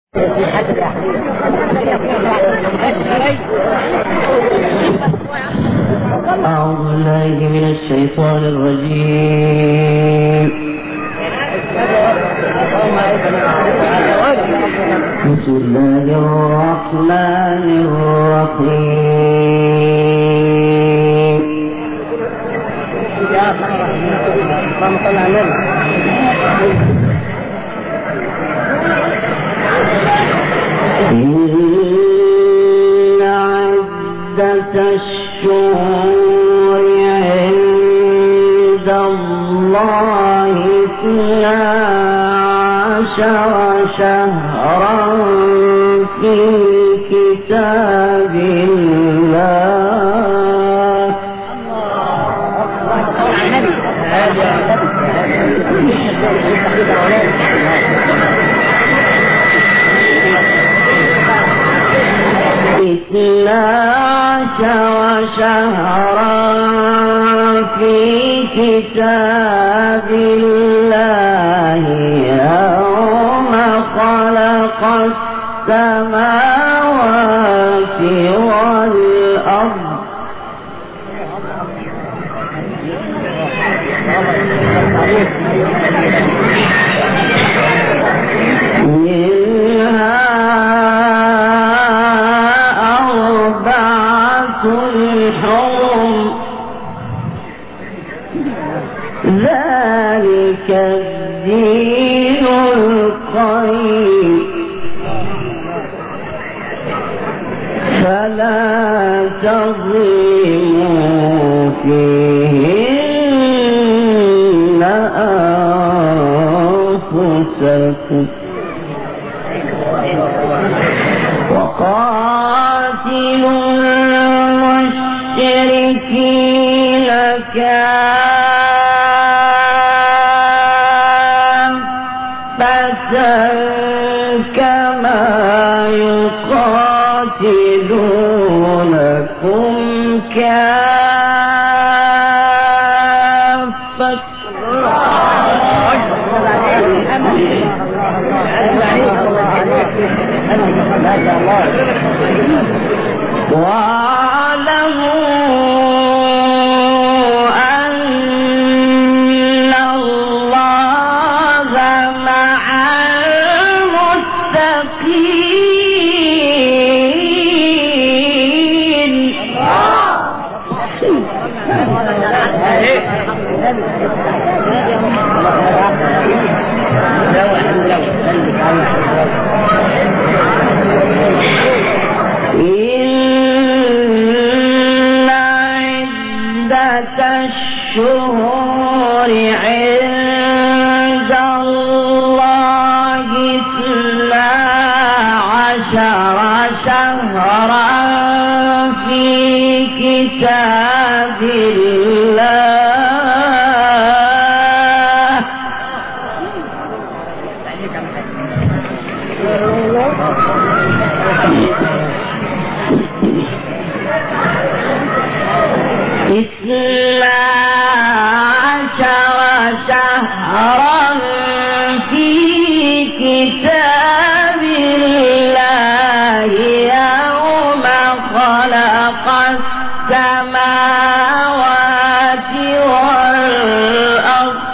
أعوذ بالله من الشيطان الرجيم. بسم الله الرحمن الرحيم. إن عدة الشهور عند الله 12 شهرا في كتاب الله. شهرا في كتاب الله يوم خلق السماوات والأرض ذلك الدين القيم فلا تظلموا فيهن أنفسكم وقاتلوا المشركين كما يقاتلونكم كافة الشهور عند الله 12 شهرا في كتاب الله شهرا في كتاب الله يوم خلق السماوات والأرض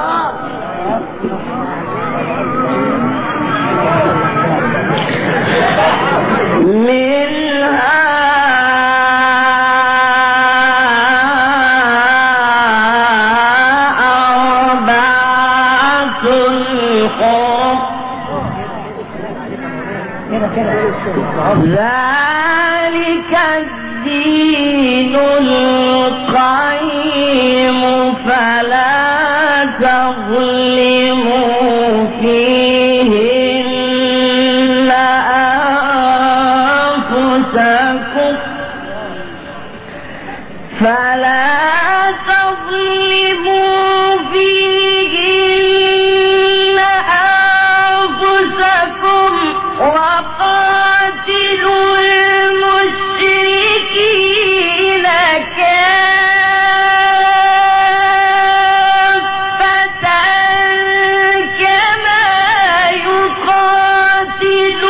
ذلك الدين القيم فلا تظلموا فيهن أنفسكم وقاتلوا المشركين كافة كما يقاتلونكم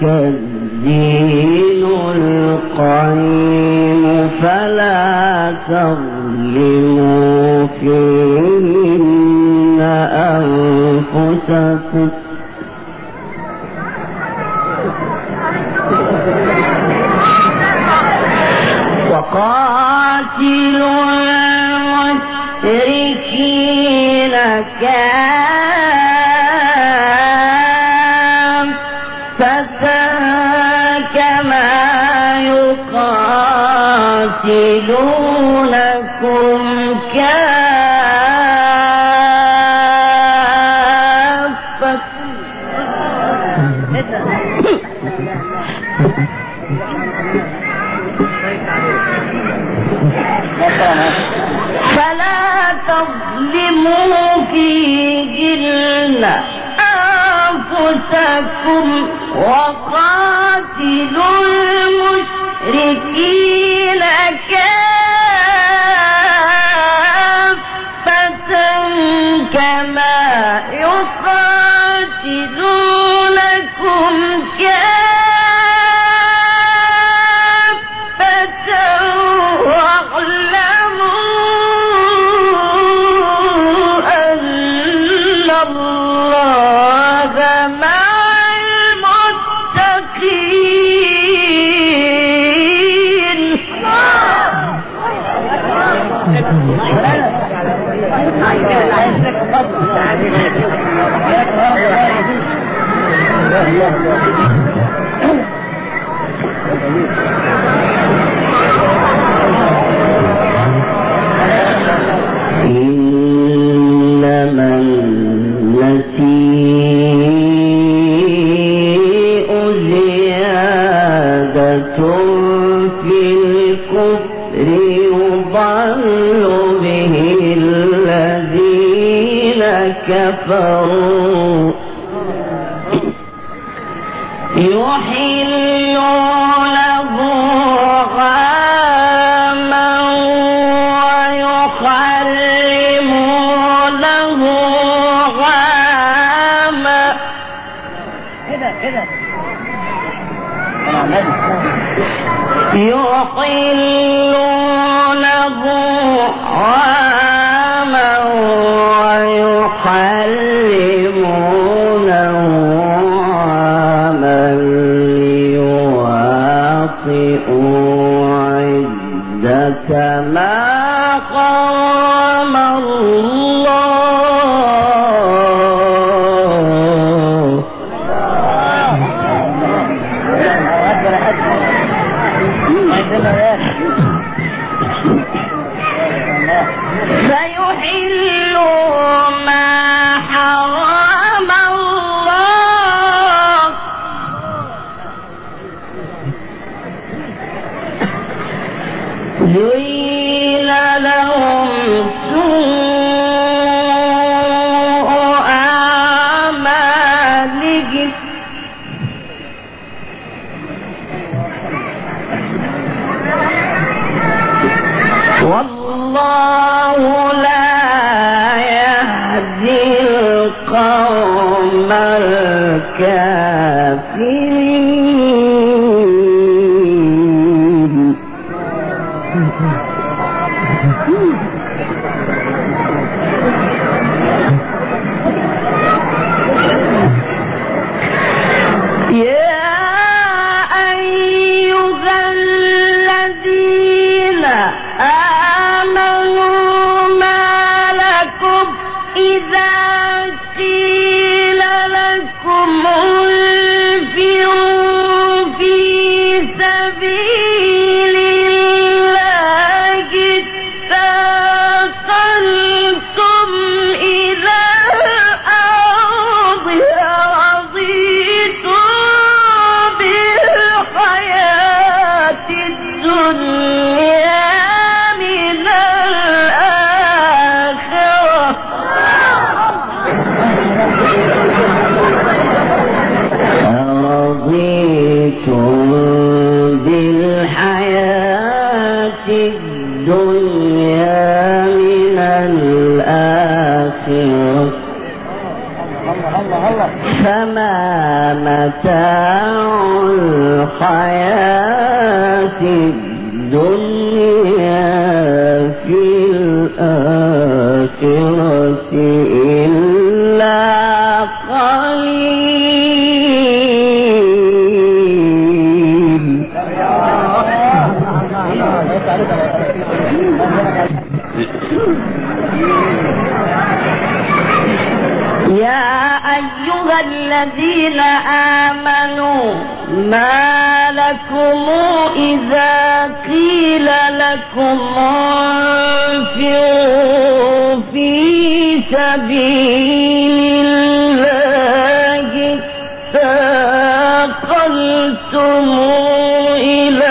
الدين القيم فلا تظلموا فيهن أنفسكم وقاتلوا المشركين كافة كما يقاتلونكم كافة فلا تظلموا فيهن أنفسكم وقاتلوا المشركين كافة كما يقاتلونكم كافة واعلموا أن الله مع المتقين. إنما النسيء زيادة في الكفر يضل به الذين كفروا يحلونه عاما ويحرمونه عاما يحلونه عاما ويحرمونه عاما ليواطئوا عدة ما حرم الله فيحلوا ما حرم الله زين لهم سوء أعمالهم والله لا يهدي القوم الكافرين. يا أيها الذين آمنوا ما لكم إذا قيل لكم انفروا في سبيل الله فما متاع الحياة الدنيا في الآخرة إلا قليل. يا أيها الذين آمنوا ما لكم إذا قيل لكم انفروا في سبيل الله اثاقلتم إلى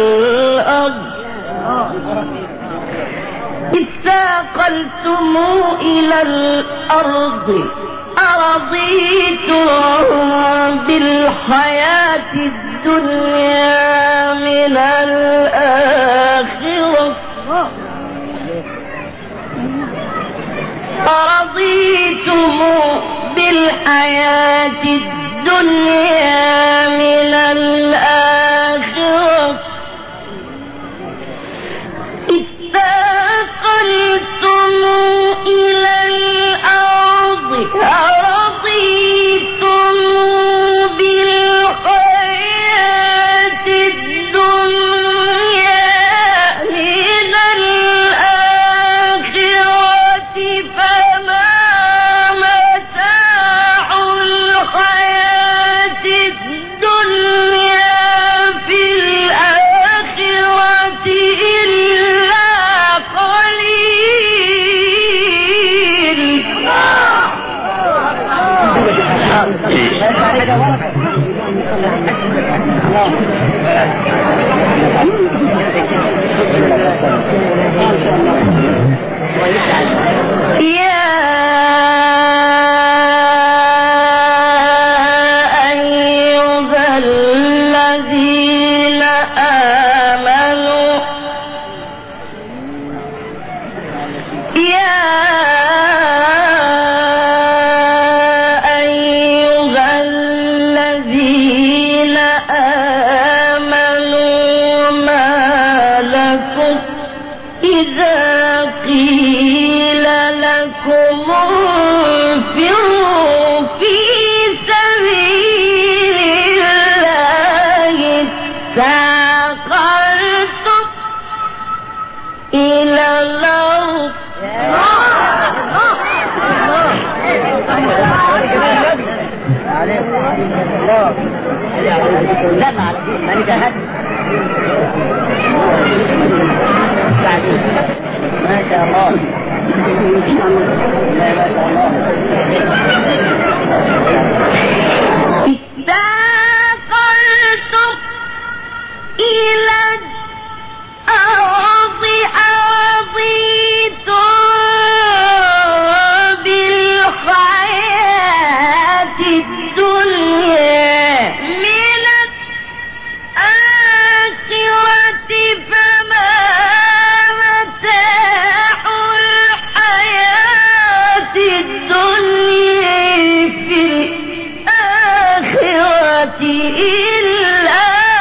الأرض أرضيتم بالحياة الدنيا من الآخرة أرضيتم بالحياة الدنيا من الآخرة اثاقلتم إلى الأرض أرضيتم بالحياة الدنيا من الآخرة فما متاع الحياة الدنيا في الآخرة إلا يا أيها الذين آمنوا ما لكم إذا قيل لكم انفروا في سبيل الله اثاقلتم إلى الأرض ما شاء الله اثاقلتم إلى الأرض أرضيتم بالحياة الدنيا من الآخرة فما متاع الحياة الدنيا في الآخرة إلا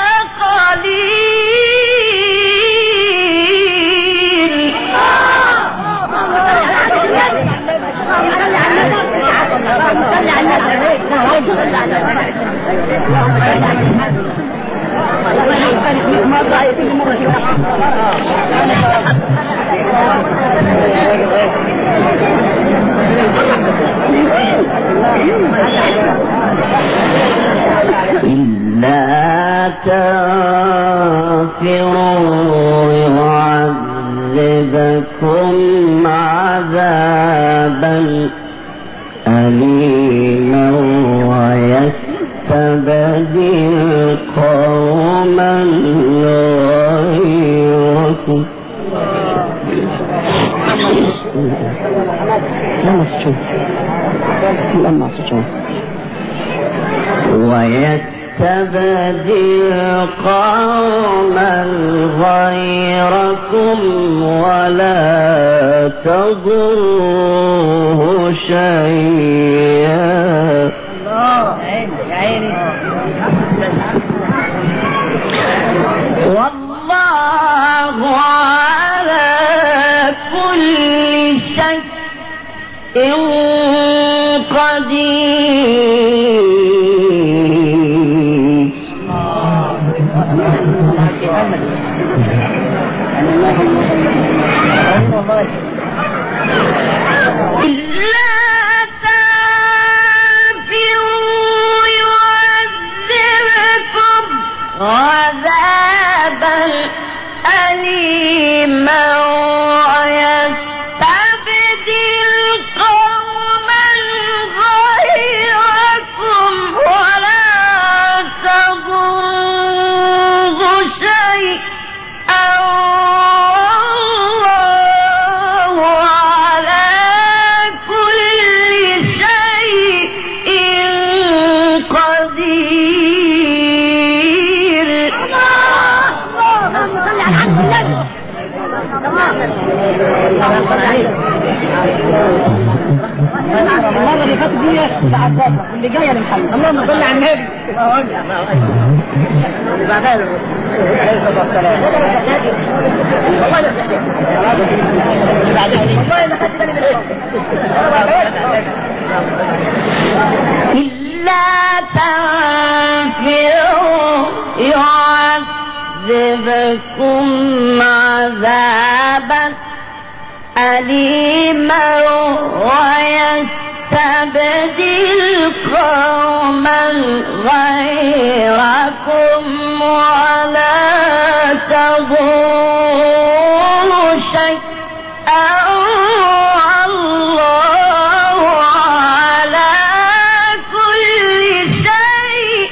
إلا تغفروا يعذبكم عذابا أليما ويستبدل قوما غيركم ويستبدل قوما غيركم ولا تضروه شيئا المرة اللي فاتت دي تعذبنا واللي جاية لمحمد. اللهم صل على النبي. بعدها إلا تنفروا يعذبكم عذابا أليما ويستبدل قوما غيركم ولا تضروا شيئا والله على كل شيء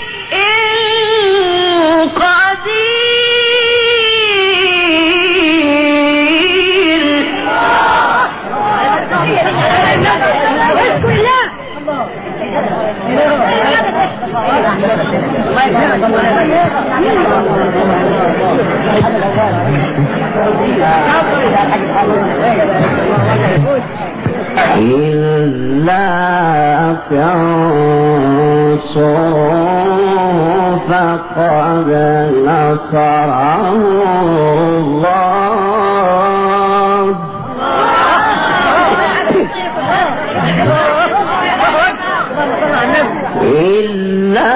إلا تنصروا فقد نصره الله إلا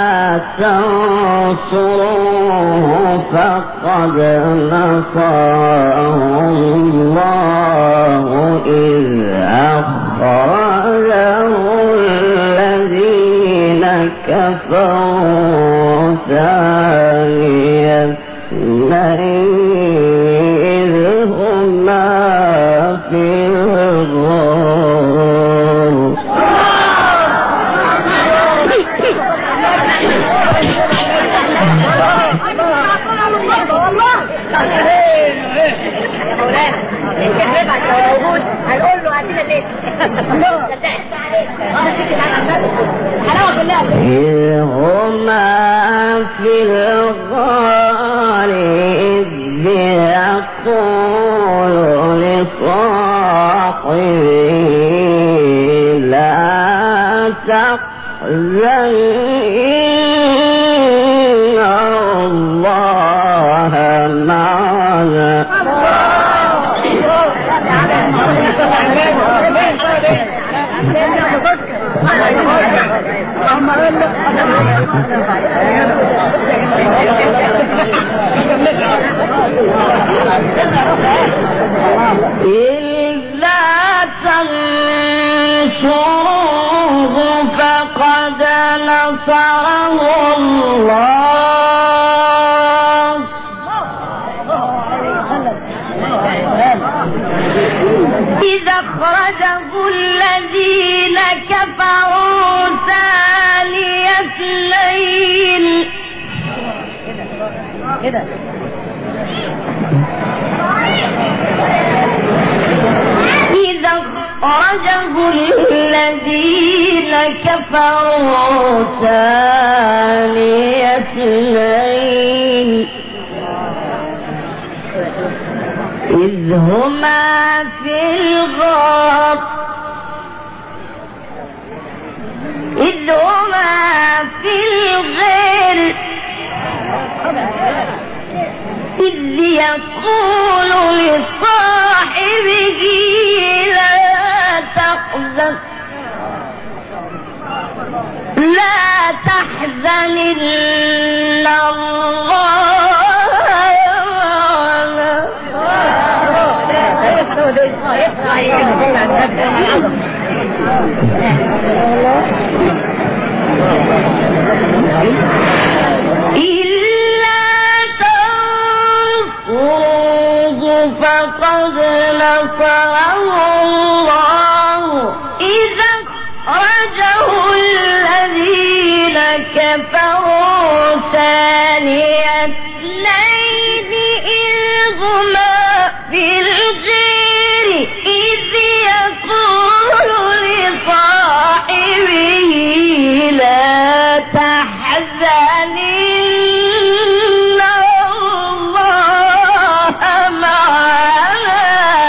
تنصروه فقد نصره الله إذ أخرجه الذين كفروا ثاني اثنين إذ هما في الغار هنقول له عندنا ليه إذ هما في الغار إذ يقول لصاحبه لا تحزن إن الله معنا إلا تنصروه فقد نصره الله إذا أخرجه الذين كفروا ثاني اثنين إذا أخرجه الذين كفروا ثاني اثنين إذ هما في الغار إذ يقول لصاحبه لا تحزن تحزن إن الله إلا تنصروه فقد نصره الله إذا أخرجه الذين كفروا ثاني اثنين إذ هما في الغار إذ يقول لصاحبه لا تحزن إن الله معنا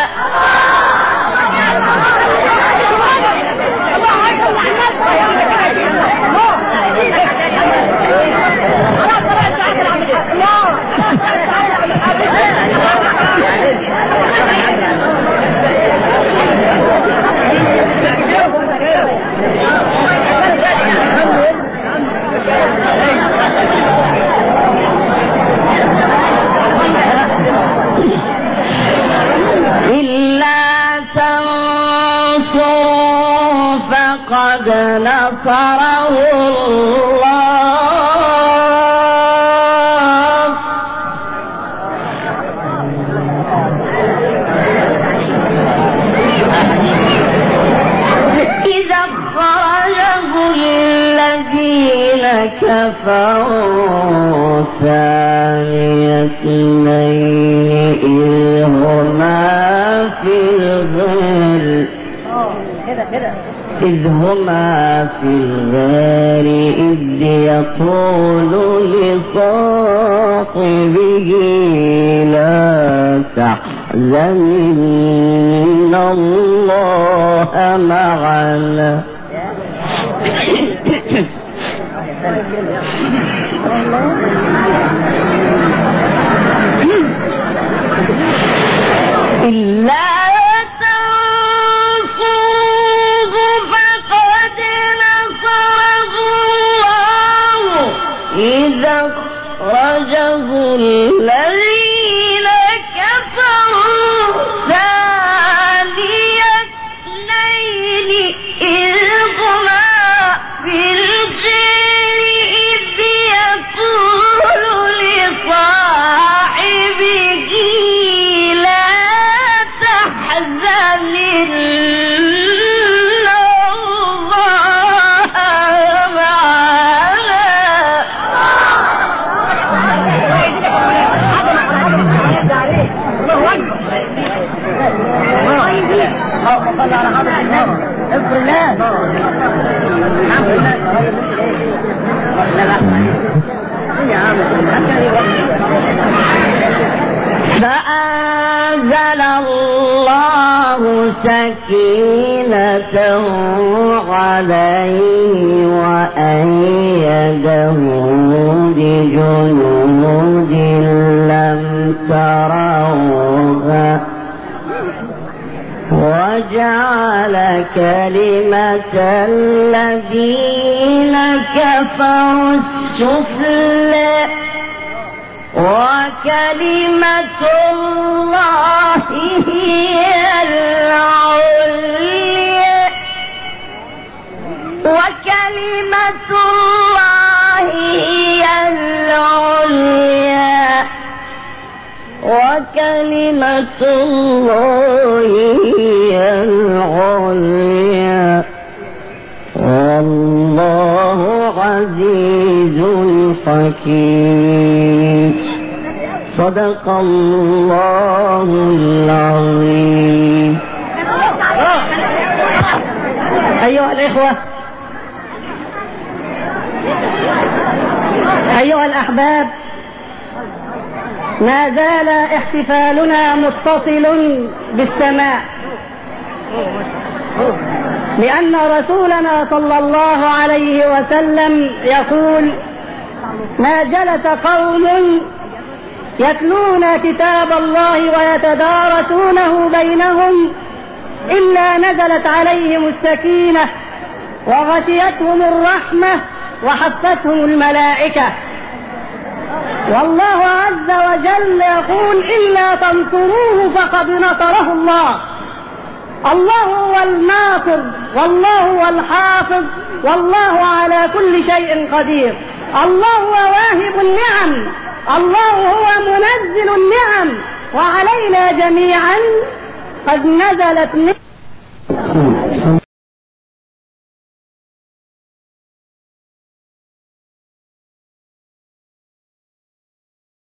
إلا تنصروا فقد نصره الله إذا أخرجه الذين كفروا ثاني اثنين إذ هما في الغار إذ يقول لصاحبه لا تحزن إن الله معنا إلا تنصروه فقد نصره الله إذا أخرجه الذين كفروا ثاني اثنين إذ هما في الغار إذ يقول لصاحبه لا تحزن إن الله معنا فأنزل الله سكينته عليه وأيده بجنود لم تروها وجعل كلمة الذين كفروا السفلى وكلمة الله هي العليا وكلمة الله هي العليا وكلمة الله هي العليا والله عزيز حكيم صدق الله العظيم. أيها الإخوة، أيها الأحباب، ما زال احتفالنا متصل بالسماء، لأن رسولنا صلى الله عليه وسلم يقول: ما جلس قوم يتلون كتاب الله ويتدارسونه بينهم إلا نزلت عليهم السكينة وغشيتهم الرحمة وحفتهم الملائكة. والله عز وجل يقول إلا تنصروه فقد نصره الله. الله هو الناصر والله هو الحافظ والله على كل شيء قدير. الله هو واهب النعم، الله هو منزل النعم، وعلينا جميعا قد نزلت